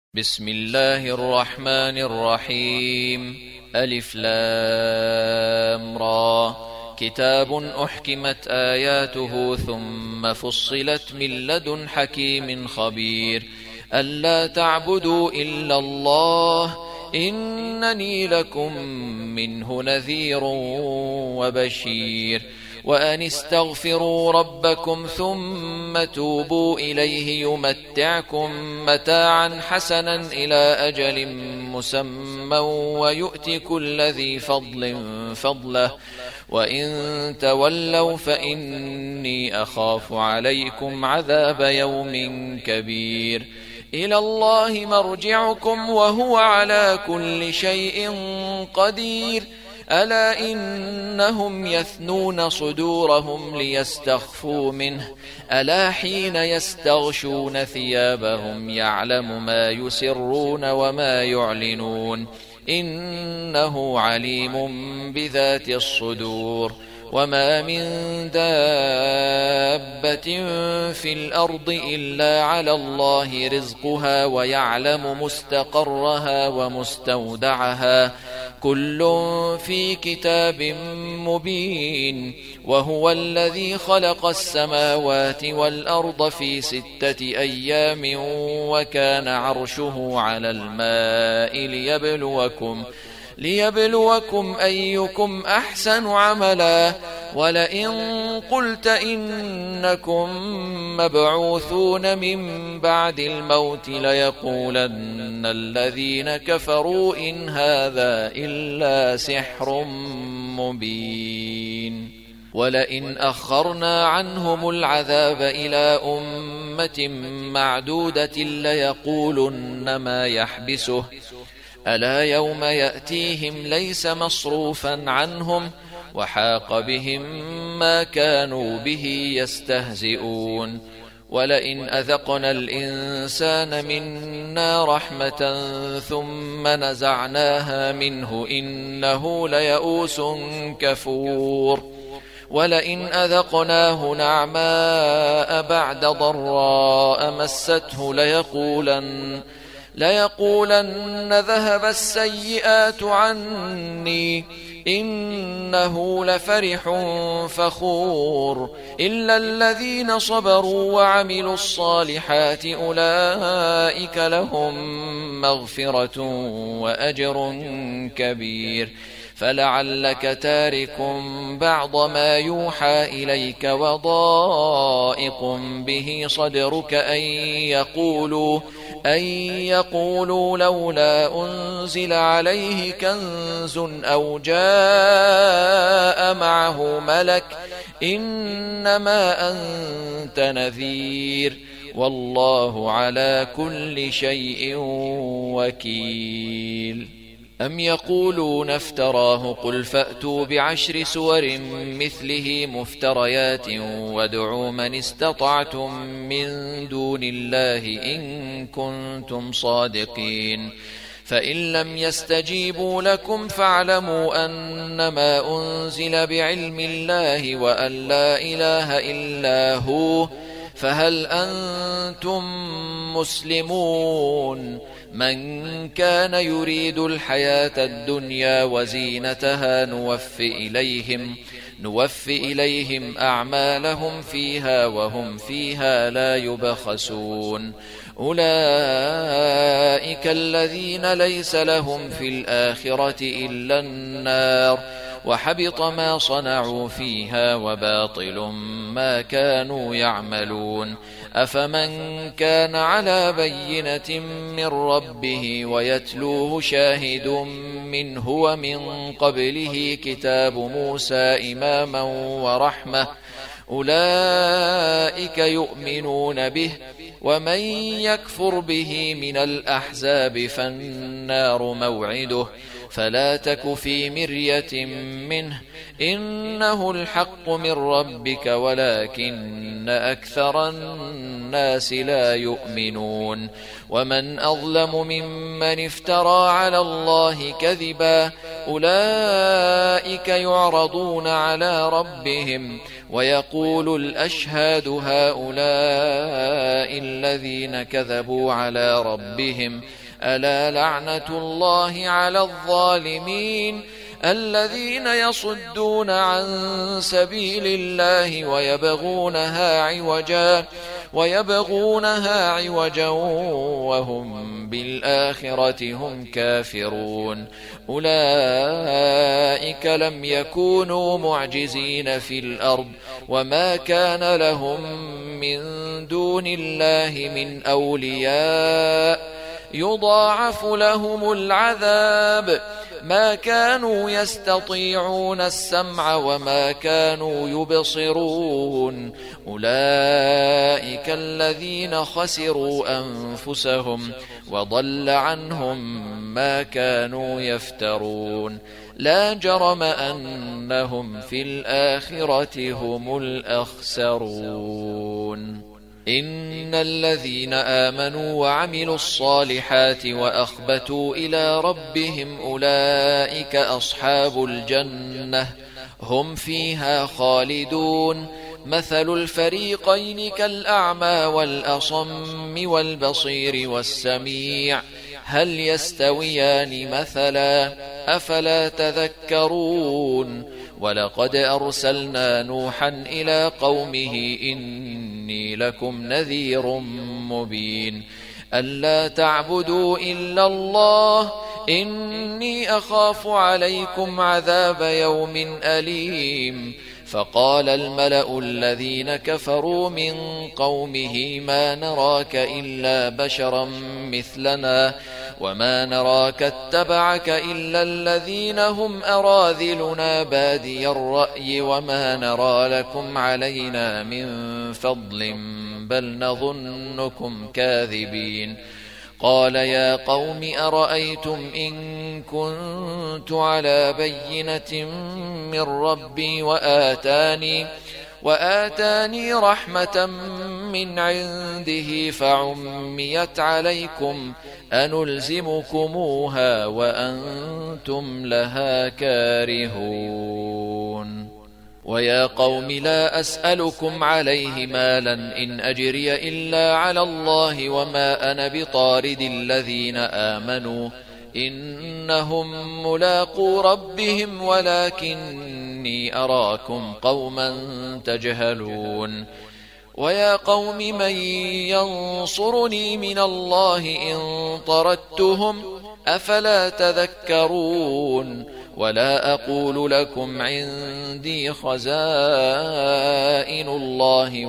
بسم الله الرحمن الرحيم. ألف لام را. كتاب أحكمت آياته ثم فصلت من لدن حكيم خبير. ألا تعبدوا إلا الله إنني لكم منه نذير وبشير. وأن استغفروا ربكم ثم توبوا إليه يمتعكم متاعا حسنا إلى أجل مسمى ويؤت كل ذي فضل فضله وإن تولوا فإني أخاف عليكم عذاب يوم كبير. إلى الله مرجعكم وهو على كل شيء قدير. ألا إنهم يثنون صدورهم ليستخفوا منه ألا حين يستغشون ثيابهم يعلم ما يسرون وما يعلنون إنه عليم بذات الصدور. وما من دابة في الأرض إلا على الله رزقها ويعلم مستقرها ومستودعها كل في كتاب مبين. وهو الذي خلق السماوات والأرض في 6 أيام وكان عرشه على الماء ليبلوكم أيكم أحسن عملا. ولئن قلت إنكم مبعوثون من بعد الموت ليقولن الذين كفروا إن هذا إلا سحر مبين. ولئن أخرنا عنهم العذاب إلى أمة معدودة ليقولن ما يحبسه ألا يوم يأتيهم ليس مصروفا عنهم وحاق بهم ما كانوا به يستهزئون. ولئن أذقنا الإنسان منا رحمة ثم نزعناها منه إنه ليئوس كفور. ولئن أذقناه نعماء بعد ضراء مسته ليقولن ذهب السيئات عني إنه لفرح فخور. إلا الذين صبروا وعملوا الصالحات أولئك لهم مغفرة وأجر كبير. فلعلك تارك بعض ما يوحى إليك وضائق به صدرك أن يقولوا لولا أنزل عليه كنز أو جاء معه ملك إنما أنت نذير والله على كل شيء وكيل. أم يقولون افتراه قل فأتوا ب10 سور مثله مفتريات وادعوا من استطعتم من دون الله إن كنتم صادقين. فإن لم يستجيبوا لكم فاعلموا أنما أنزل بعلم الله وأن لا إله إلا هو فهل أنتم مسلمون. من كان يريد الحياة الدنيا وزينتها نوفي إليهم أعمالهم فيها وهم فيها لا يبخسون. أولئك الذين ليس لهم في الآخرة إلا النار وحبط ما صنعوا فيها وباطل ما كانوا يعملون. أفمن كان على بينة من ربه ويتلوه شاهد منه ومن قبله كتاب موسى إماما ورحمة أولئك يؤمنون به. ومن يكفر به من الأحزاب فالنار موعده فلا تك في مرية منه إنه الحق من ربك ولكن أكثر الناس لا يؤمنون. ومن أظلم ممن افترى على الله كذبا أولئك يعرضون على ربهم ويقول الأشهاد هؤلاء الذين كذبوا على ربهم ألا لعنة الله على الظالمين الذين يصدون عن سبيل الله ويبغونها عوجا وهم بالآخرة هم كافرون أولئك لم يكونوا معجزين في الأرض وما كان لهم من دون الله من أولياء يضاعف لهم العذاب ما كانوا يستطيعون السمع وما كانوا يبصرون أولئك الذين خسروا أنفسهم وضل عنهم ما كانوا يفترون لا جرم أنهم في الآخرة هم الأخسرون إن الذين آمنوا وعملوا الصالحات وأخبتوا إلى ربهم أولئك أصحاب الجنة هم فيها خالدون مثل الفريقين كالأعمى والأصم والبصير والسميع هل يستويان مثلا أفلا تذكرون ولقد أرسلنا نوحا إلى قومه إني لكم نذير مبين ألا تعبدوا إلا الله إني أخاف عليكم عذاب يوم أليم فقال الملأ الذين كفروا من قومه ما نراك إلا بشرا مثلنا وما نراك اتبعك إلا الذين هم أراذلنا بادي الرأي وما نرى لكم علينا من فضل بل نظنكم كاذبين قال يا قوم أرأيتم إن كنت على بينة من ربي وآتاني رحمة من عنده فعميت عليكم أنلزمكموها وأنتم لها كارهون ويا قوم لا أسألكم عليه مالا إن أجري إلا على الله وما أنا بطارد الذين آمنوا إنهم ملاقو ربهم ولكني أراكم قوما تجهلون ويا قوم من ينصرني من الله إن طردتهم أفلا تذكرون ولا أقول لكم عندي خزائن الله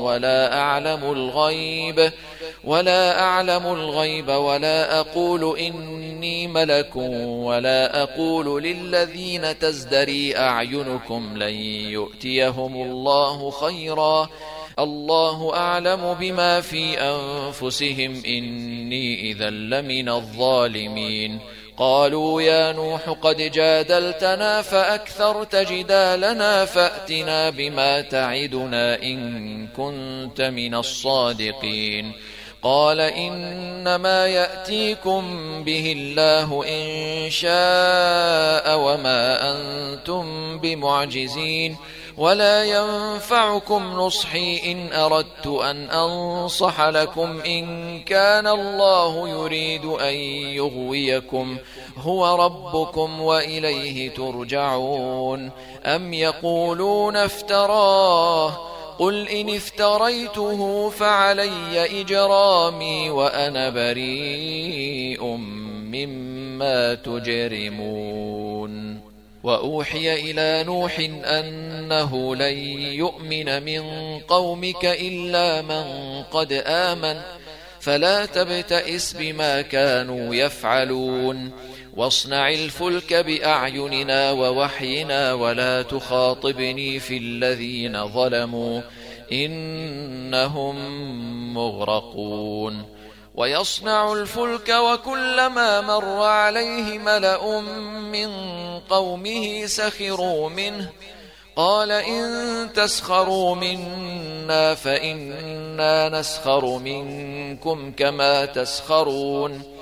ولا أعلم الغيب ولا أقول إني ملك ولا أقول للذين تزدري أعينكم لن يؤتيهم الله خيرا الله أعلم بما في أنفسهم إني إذا لمن الظالمين قالوا يا نوح قد جادلتنا فأكثرت جدالنا فأتنا بما تعدنا إن كنت من الصادقين قال إنما يأتيكم به الله إن شاء وما أنتم بمعجزين ولا ينفعكم نصحي إن أردت أن أنصح لكم إن كان الله يريد أن يغويكم هو ربكم وإليه ترجعون أم يقولون افتراه قل إن افتريته فعلي إجرامي وأنا بريء مما تجرمون وأوحي إلى نوح أنه لن يؤمن من قومك إلا من قد آمن فلا تبتئس بما كانوا يفعلون واصنع الفلك بأعيننا ووحينا ولا تخاطبني في الذين ظلموا إنهم مغرقون ويصنع الفلك وكلما مر عليه ملأ من قومه سخروا منه قال إن تسخروا منا فإنا نسخر منكم كما تسخرون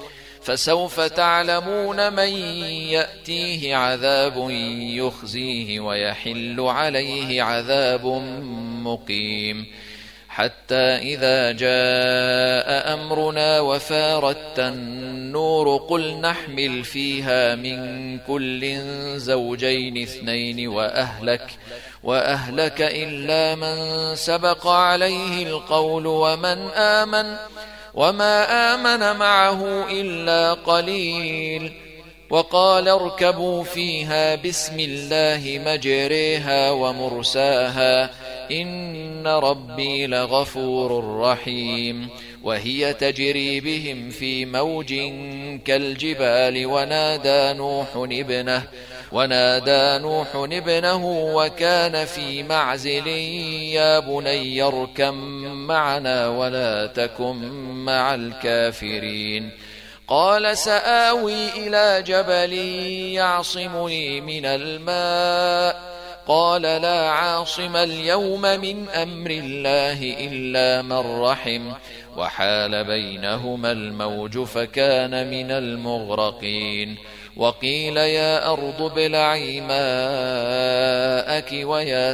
فسوف تعلمون من يأتيه عذاب يخزيه ويحل عليه عذاب مقيم. حتى إذا جاء أمرنا وفارت النور قل نحمل فيها من كل زوجين اثنين وأهلك إلا من سبق عليه القول وما آمن معه إلا قليل. وقال اركبوا فيها بسم الله مجريها ومرساها إن ربي لغفور رحيم. وهي تجري بهم في موج كالجبال ونادى نوح ابنه وكان في معزل يا بني اركب معنا ولا تكن مع الكافرين. قال سآوي إلى جبل يعصمني من الماء قال لا عاصم اليوم من أمر الله إلا من رحم وحال بينهما الموج فكان من المغرقين. وقيل يا أرض ابلعي ماءك ويا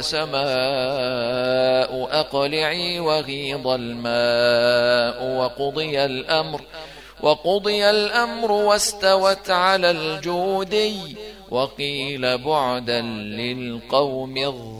سماء أقلعي وغيض الماء وقضي الأمر واستوت على الجودي وقيل بعدا للقوم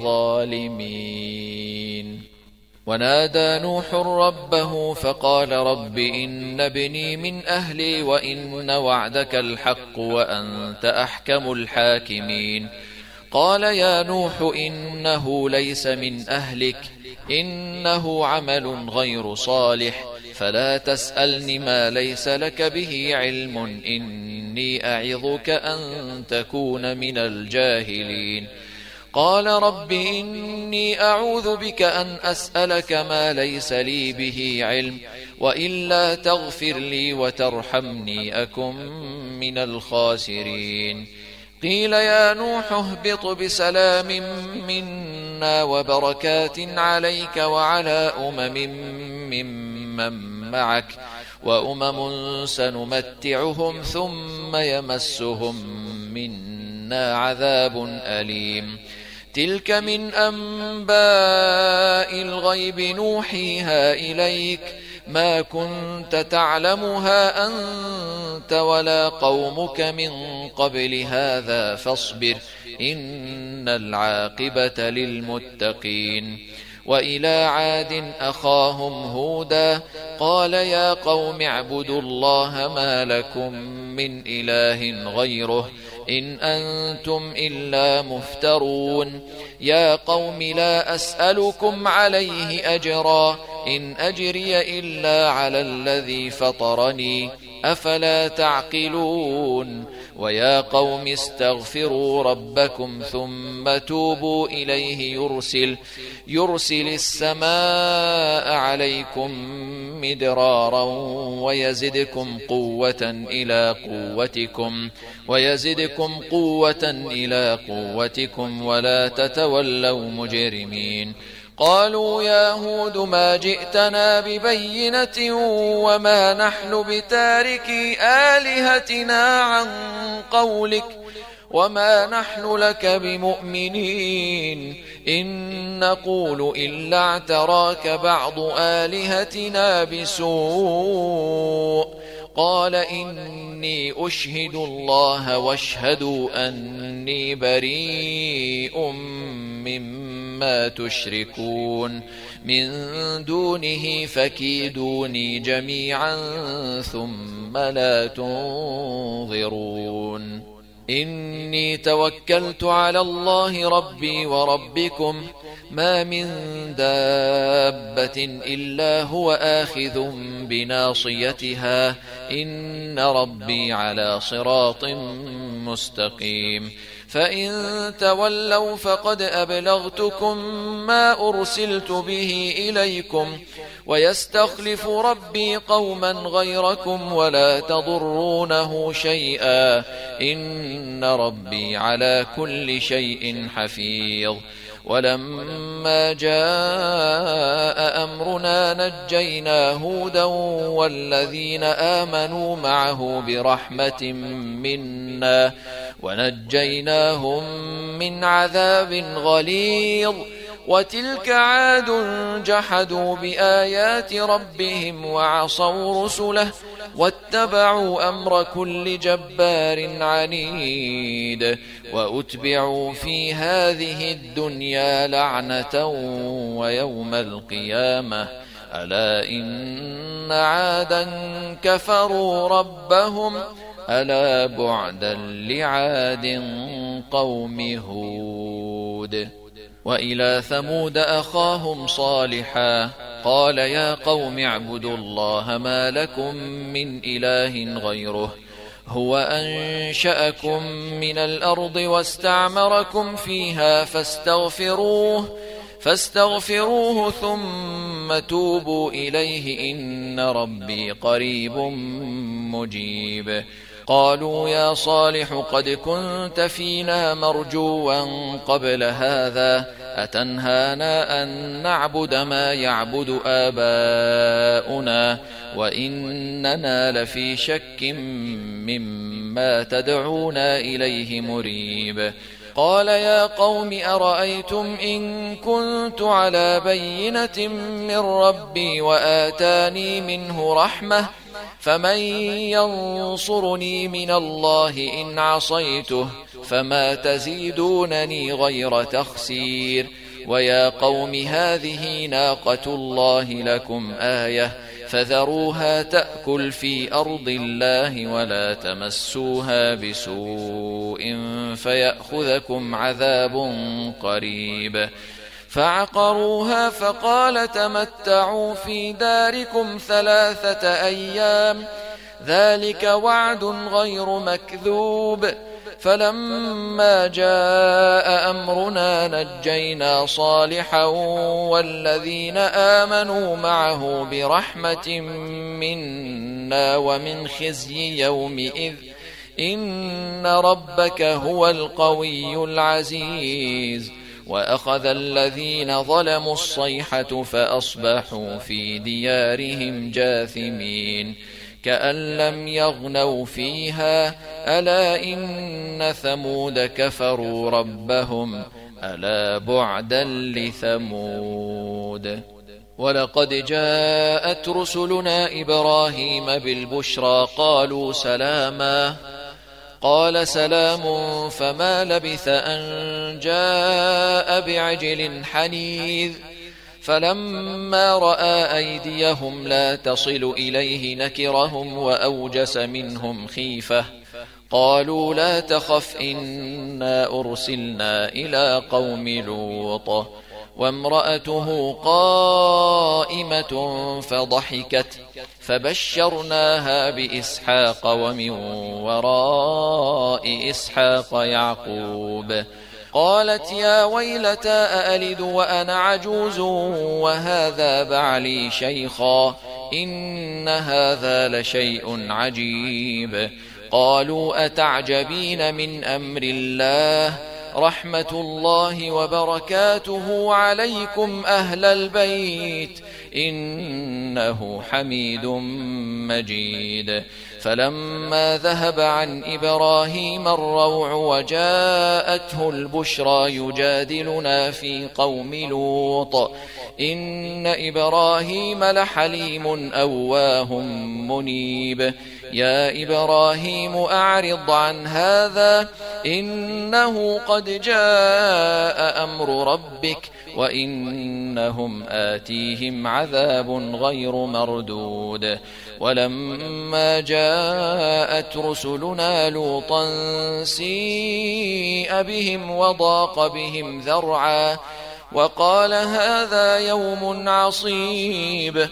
الظالمين. ونادى نوح ربه فقال رب إن ابني من أهلي وإن وعدك الحق وأنت أحكم الحاكمين. قال يا نوح إنه ليس من أهلك إنه عمل غير صالح فلا تسألني ما ليس لك به علم إني أعظك أن تكون من الجاهلين. قال رب إني أعوذ بك أن أسألك ما ليس لي به علم وإلا تغفر لي وترحمني أكن من الخاسرين. قيل يا نوح اهبط بسلام منا وبركات عليك وعلى ممن معك وأمم سنمتعهم ثم يمسهم منا عذاب أليم. تلك من أنباء الغيب نوحيها إليك ما كنت تعلمها أنت ولا قومك من قبل هذا فاصبر إن العاقبة للمتقين. وإلى عاد أخاهم هودا قال يا قوم اعبدوا الله ما لكم من إله غيره إن أنتم إلا مفترون. يا قوم لا أسألكم عليه أجرا إن أجري إلا على الذي فطرني أفلا تعقلون. ويا قوم استغفروا ربكم ثم توبوا إليه يرسل السماء عليكم مدرارا ويزدكم قوة إلى قوتكم ولا تتولوا مجرمين. قالوا يا هود ما جئتنا ببينة وما نحن بتاركي آلهتنا عن قولك وما نحن لك بمؤمنين إن نقول إلا اعتراك بعض آلهتنا بسوء. قال إني أشهد الله واشهدوا أني بريء مما تشركون من دونه فكيدوني جميعا ثم لا تنظرون. إني توكلت على الله ربي وربكم ما من دابة إلا هو آخذ بناصيتها إن ربي على صراط مستقيم. فإن تولوا فقد أبلغتكم ما أرسلت به إليكم ويستخلف ربي قوما غيركم ولا تضرونه شيئا إن ربي على كل شيء حفيظ. ولما جاء أمرنا نجينا هودا والذين آمنوا معه برحمة منا ونجيناهم من عذاب غليظ وتلك عاد جحدوا بآيات ربهم وعصوا رسله واتبعوا أمر كل جبار عنيد وأتبعوا في هذه الدنيا لعنة ويوم القيامة ألا إن عادا كفروا ربهم ألا بعدا لعاد قوم هود. وإلى ثمود أخاهم صالحا قال يا قوم اعبدوا الله ما لكم من إله غيره هو أنشأكم من الأرض واستعمركم فيها فاستغفروه ثم توبوا إليه إن ربي قريب مجيب. قالوا يا صالح قد كنت فينا مرجوا قبل هذا أتنهانا أن نعبد ما يعبد آباؤنا وإننا لفي شك مما تدعونا إليه مريب. قال يا قوم أرأيتم إن كنت على بينة من ربي وآتاني منه رحمة فمن ينصرني من الله إن عصيته فما تزيدونني غير تخسير. ويا قوم هذه ناقة الله لكم آية فذروها تأكل في أرض الله ولا تمسوها بسوء فيأخذكم عذاب قريب. فعقروها فقال تمتعوا في داركم 3 أيام ذلك وعد غير مكذوب. فلما جاء أمرنا نجينا صالحا والذين آمنوا معه برحمة منا ومن خزي يومئذ إن ربك هو القوي العزيز. وأخذ الذين ظلموا الصيحة فأصبحوا في ديارهم جاثمين كأن لم يغنوا فيها ألا إن ثمود كفروا ربهم ألا بعدا لثمود. ولقد جاءت رسلنا إبراهيم بالبشرى قالوا سلاما قال سلام فما لبث أن جاء بعجل حنيذ. فلما رأى أيديهم لا تصل إليه نكرهم وأوجس منهم خيفة قالوا لا تخف إنا أرسلنا إلى قوم لوط وامرأته قائمة فضحكت فبشرناها بإسحاق ومن وراء إسحاق يعقوب. قالت يا ويلتى أألد وأنا عجوز وهذا بعلي شيخا إن هذا لشيء عجيب. قالوا أتعجبين من أمر الله رحمة الله وبركاته عليكم أهل البيت إنه حميد مجيد. فلما ذهب عن إبراهيم الروع وجاءته البشرى يجادلنا في قوم لوط إن إبراهيم لحليم أواه منيب. يا إبراهيم أعرض عن هذا إنه قد جاء أمر ربك وإنهم آتيهم عذاب غير مردود. ولما جاءت رسلنا لوطا سيء بهم وضاق بهم ذرعا وقال هذا يوم عصيب.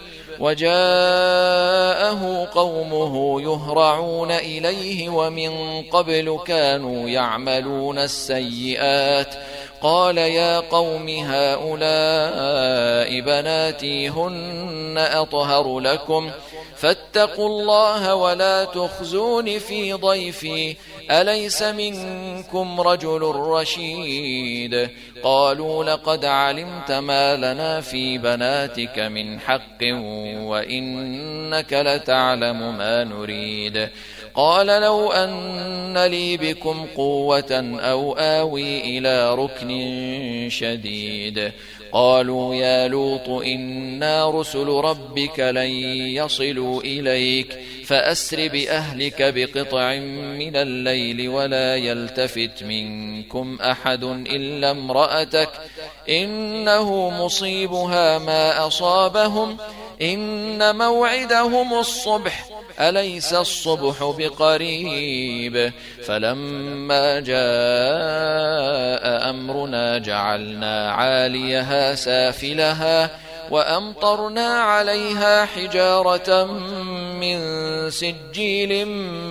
وجاءه قومه يهرعون إليه ومن قبل كانوا يعملون السيئات قال يا قوم هؤلاء بناتي هن أطهر لكم فاتقوا الله ولا تخزون في ضيفي أليس منكم رجل رشيد قالوا لقد علمت ما لنا في بناتك من حق وإنك لتعلم ما نريد قال لو أن لي بكم قوة أو آوي إلى ركن شديد قالوا يا لوط إنا رسل ربك لن يصلوا إليك فأسر بأهلك بقطع من الليل ولا يلتفت منكم أحد إلا امرأتك إنه مصيبها ما أصابهم إن موعدهم الصبح أليس الصبح بقريب فلما جاء أمرنا جعلنا عاليها سافلها وأمطرنا عليها حجارة من سجيل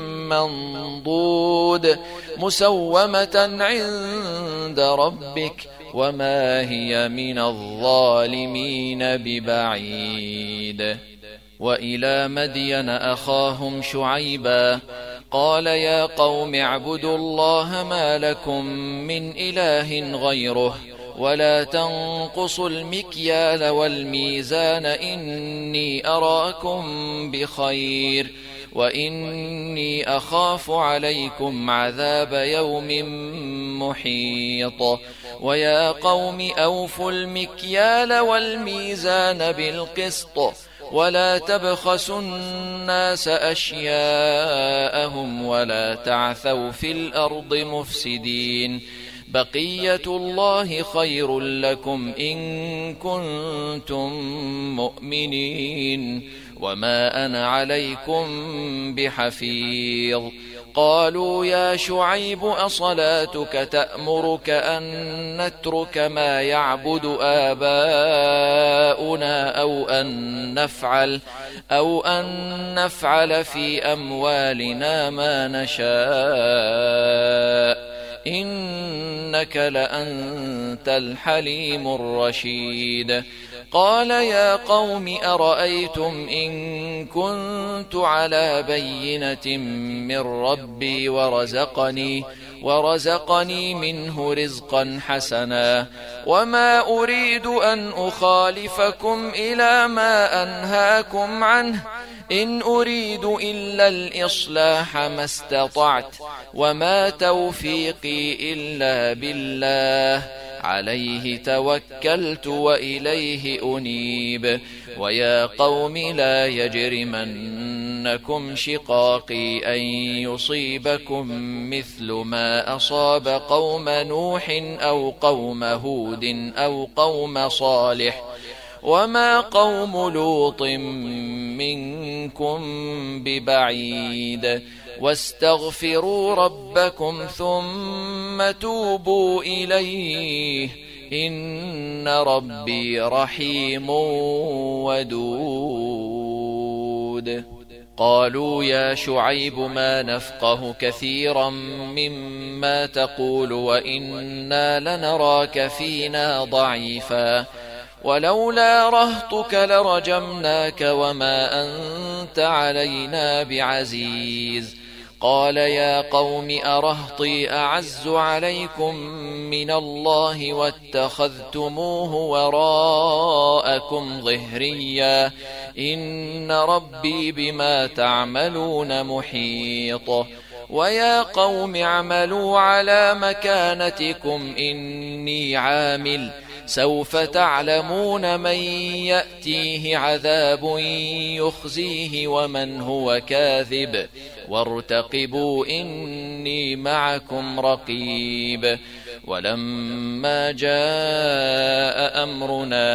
منضود مسومة عند ربك وما هي من الظالمين ببعيد وإلى مدين أخاهم شعيبا قال يا قوم اعبدوا الله ما لكم من إله غيره ولا تنقصوا المكيال والميزان إني أراكم بخير وإني أخاف عليكم عذاب يوم محيط ويا قوم أوفوا المكيال والميزان بالقسط ولا تبخسوا الناس أشياءهم ولا تعثوا في الأرض مفسدين بقية الله خير لكم إن كنتم مؤمنين وما أنا عليكم بحفيظ قالوا يا شعيب أصلاتك تأمرك أن نترك ما يعبد آباؤنا أو أن نفعل في أموالنا ما نشاء إنك لأنت الحليم الرشيد قال يا قوم أرأيتم إن كنت على بينة من ربي ورزقني منه رزقا حسنا وما أريد أن أخالفكم إلى ما أنهاكم عنه إن أريد إلا الإصلاح ما استطعت وما توفيقي إلا بالله عليه توكلت وإليه أنيب ويا قوم لا يجرمنكم شقاقي أن يصيبكم مثل ما أصاب قوم نوح أو قوم هود أو قوم صالح وما قوم لوط منكم ببعيد واستغفروا ربكم ثم توبوا إليه إن ربي رحيم ودود قالوا يا شعيب ما نفقه كثيرا مما تقول وإنا لنراك فينا ضعيفا ولولا رهطك لرجمناك وما أنت علينا بعزيز قال يا قوم أرهطي أعز عليكم من الله واتخذتموه وراءكم ظهريا إن ربي بما تعملون محيط ويا قوم اعملوا على مكانتكم إني عامل سوف تعلمون من يأتيه عذاب يخزيه ومن هو كاذب وارتقبوا إني معكم رقيب ولما جاء أمرنا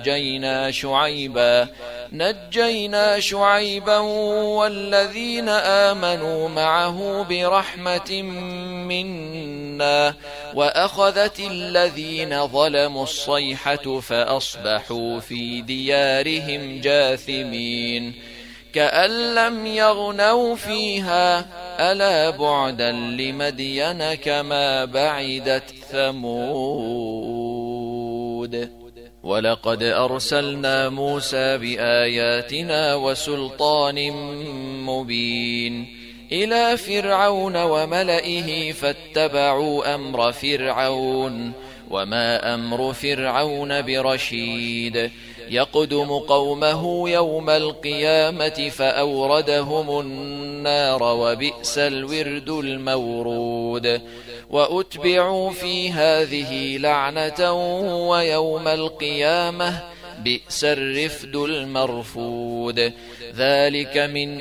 نجينا شعيبا والذين آمنوا معه برحمة منا وأخذت الذين ظلموا الصيحة فأصبحوا في ديارهم جاثمين كأن لم يغنوا فيها ألا بعدا لمدين كما بعدت ثمود ولقد أرسلنا موسى بآياتنا وسلطان مبين إلى فرعون وملئه فاتبعوا أمر فرعون وما أمر فرعون برشيد يقدم قومه يوم القيامة فأوردهم النار وبئس الورد المورود وأتبعوا في هذه لعنة ويوم القيامة بئس الرفد المرفود ذلك من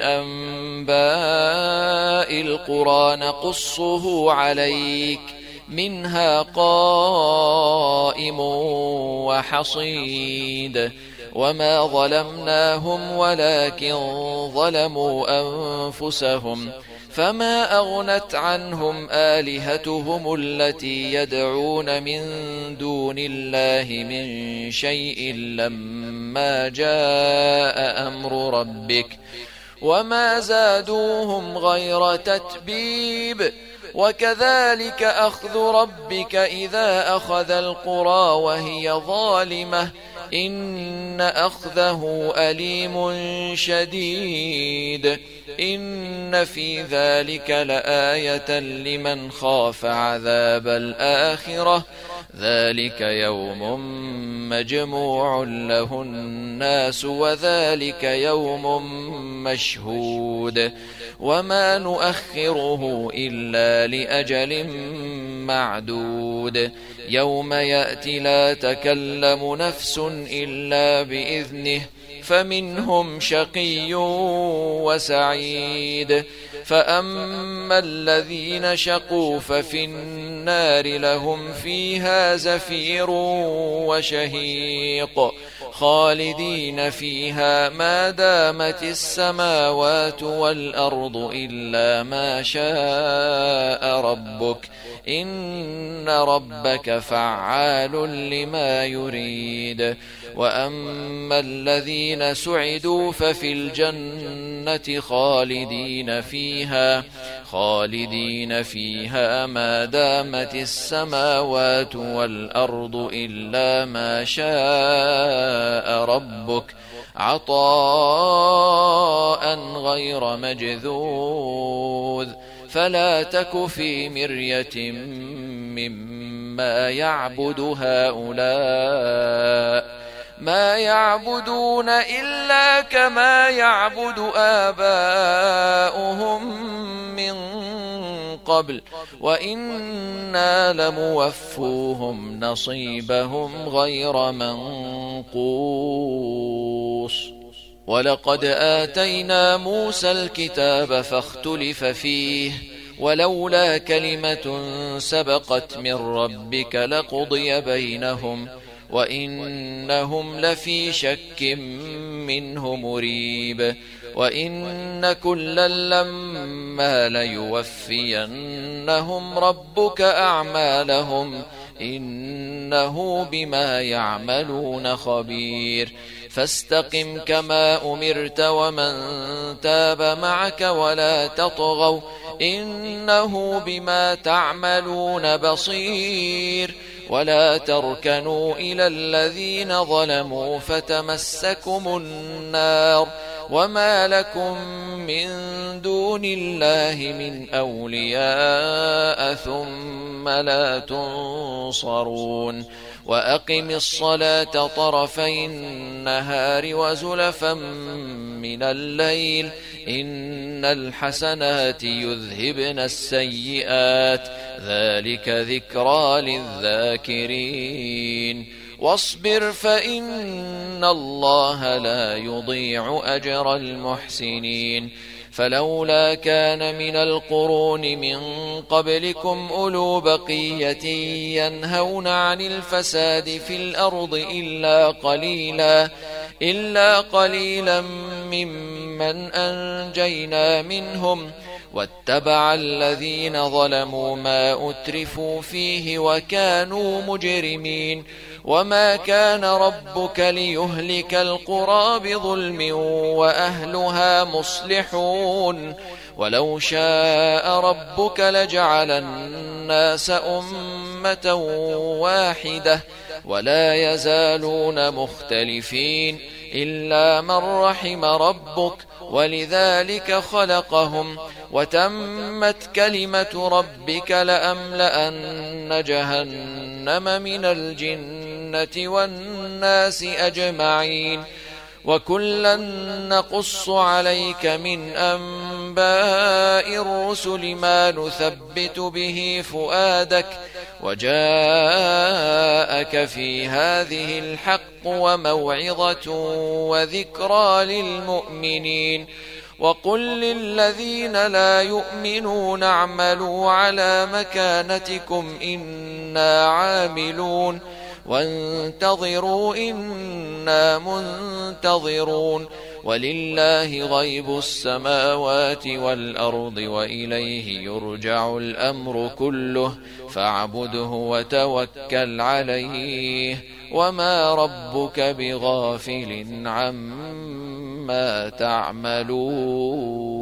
أنباء القرى نقصه عليك منها قائم وحصيد وما ظلمناهم ولكن ظلموا أنفسهم فما أغنت عنهم آلهتهم التي يدعون من دون الله من شيء لما جاء أمر ربك وما زادوهم غير تتبيب وكذلك أخذ ربك إذا أخذ القرى وهي ظالمة إن أخذه أليم شديد إن في ذلك لآية لمن خاف عذاب الآخرة ذلك يوم مجموع له الناس وذلك يوم مشهود وما نؤخره إلا لأجل معدود يوم يأتي لا تكلم نفس إلا بإذنه فمنهم شقي وسعيد فأما الذين شقوا ففي النار لهم فيها زفير وشهيق خالدين فيها ما دامت السماوات والأرض إلا ما شاء ربك إن ربك فعال لما يريد وأما الذين سعدوا ففي الجنة خالدين فيها ما دامت السماوات والأرض إلا ما شاء ربك عطاء غير مجذوذ فلا تك في مرية مما يعبد هؤلاء ما يعبدون إلا كما يعبد آباؤهم من قبل وإنا لموفوهم نصيبهم غير منقوص ولقد آتينا موسى الكتاب فاختلف فيه ولولا كلمة سبقت من ربك لقضي بينهم وإنهم لفي شك منه مريب وإن كلا لما ليوفينهم ربك أعمالهم إنه بما يعملون خبير فاستقم كما أمرت ومن تاب معك ولا تطغوا إنه بما تعملون بصير ولا تركنوا إلى الذين ظلموا فتمسكم النار وما لكم من دون الله من أولياء ثم لا تنصرون وأقم الصلاة طرفي النهار وزلفا من الليل إن الحسنات يذهبن السيئات ذلك ذكرى للذاكرين واصبر فإن الله لا يضيع أجر المحسنين فلولا كان من القرون من قبلكم أولو بقية ينهون عن الفساد في الأرض إلا قليلا ممن أنجينا منهم واتبع الذين ظلموا ما أترفوا فيه وكانوا مجرمين وما كان ربك ليهلك القرى بظلم وأهلها مصلحون ولو شاء ربك لجعل الناس أمة واحدة ولا يزالون مختلفين إلا من رحم ربك ولذلك خلقهم وتمت كلمة ربك لأملأن جهنم من الجنة والناس أجمعين وكلا نقص عليك من أنباء الرسل ما نثبت به فؤادك وجاءك في هذه الحق وموعظة وذكرى للمؤمنين وقل للذين لا يؤمنون اعملوا على مكانتكم إنا عاملون وانتظروا إنا منتظرون ولله غيب السماوات والأرض وإليه يرجع الأمر كله فاعبده وتوكل عليه وما ربك بغافل عما تعملون.